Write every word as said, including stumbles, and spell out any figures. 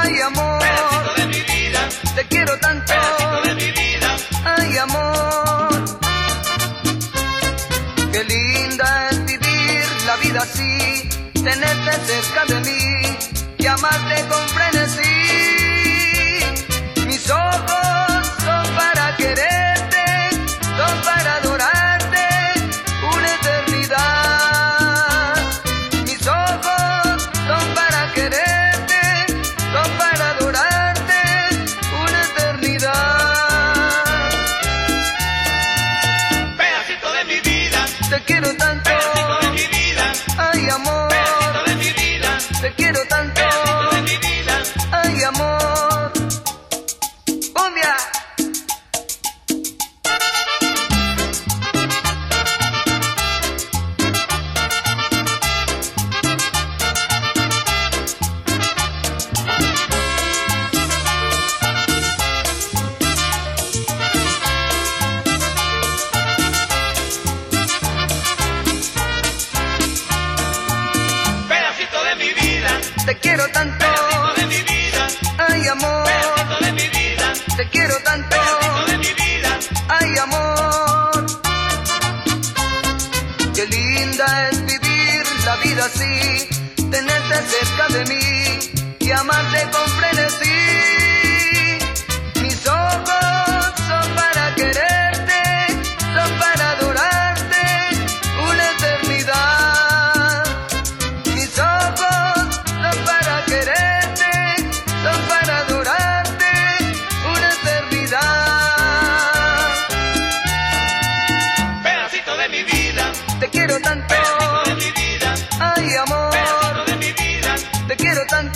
Ay, amor, pedacito de mi vida, te quiero tanto. pedacito de mi vida. Ay, amor, qué linda es vivir la vida así, tenerte cerca de mí y amarte con frenesí. Mis ojos son para quererte, son para adorarte una eternidad. Mis ojos son para quererte, son para adorarte una eternidad. Pedacito de mi vida, Te quiero tanto. pedacito de mi vida, Ay, amor, pedacito de mi vida, te quiero tanto. pedacito de mi vida. Ay, amor. Cumbia. Pedacito de mi vida, Te quiero tanto. pedacito de mi vida, Ay, amor, pedacito de mi vida, te quiero tanto. pedacito de mi vida. Ay, amor, qué linda es vivir la vida así, tenerte cerca de mí y amarte con frenesí. Mis ojos son para quererte, son para adorarte una eternidad. Mis ojos son para quererte, son para adorarte una eternidad. Pedacito de mi vida, Te quiero tanto. pedacito de mi vida, Ay, amor, pedacito de mi vida. te quiero tanto.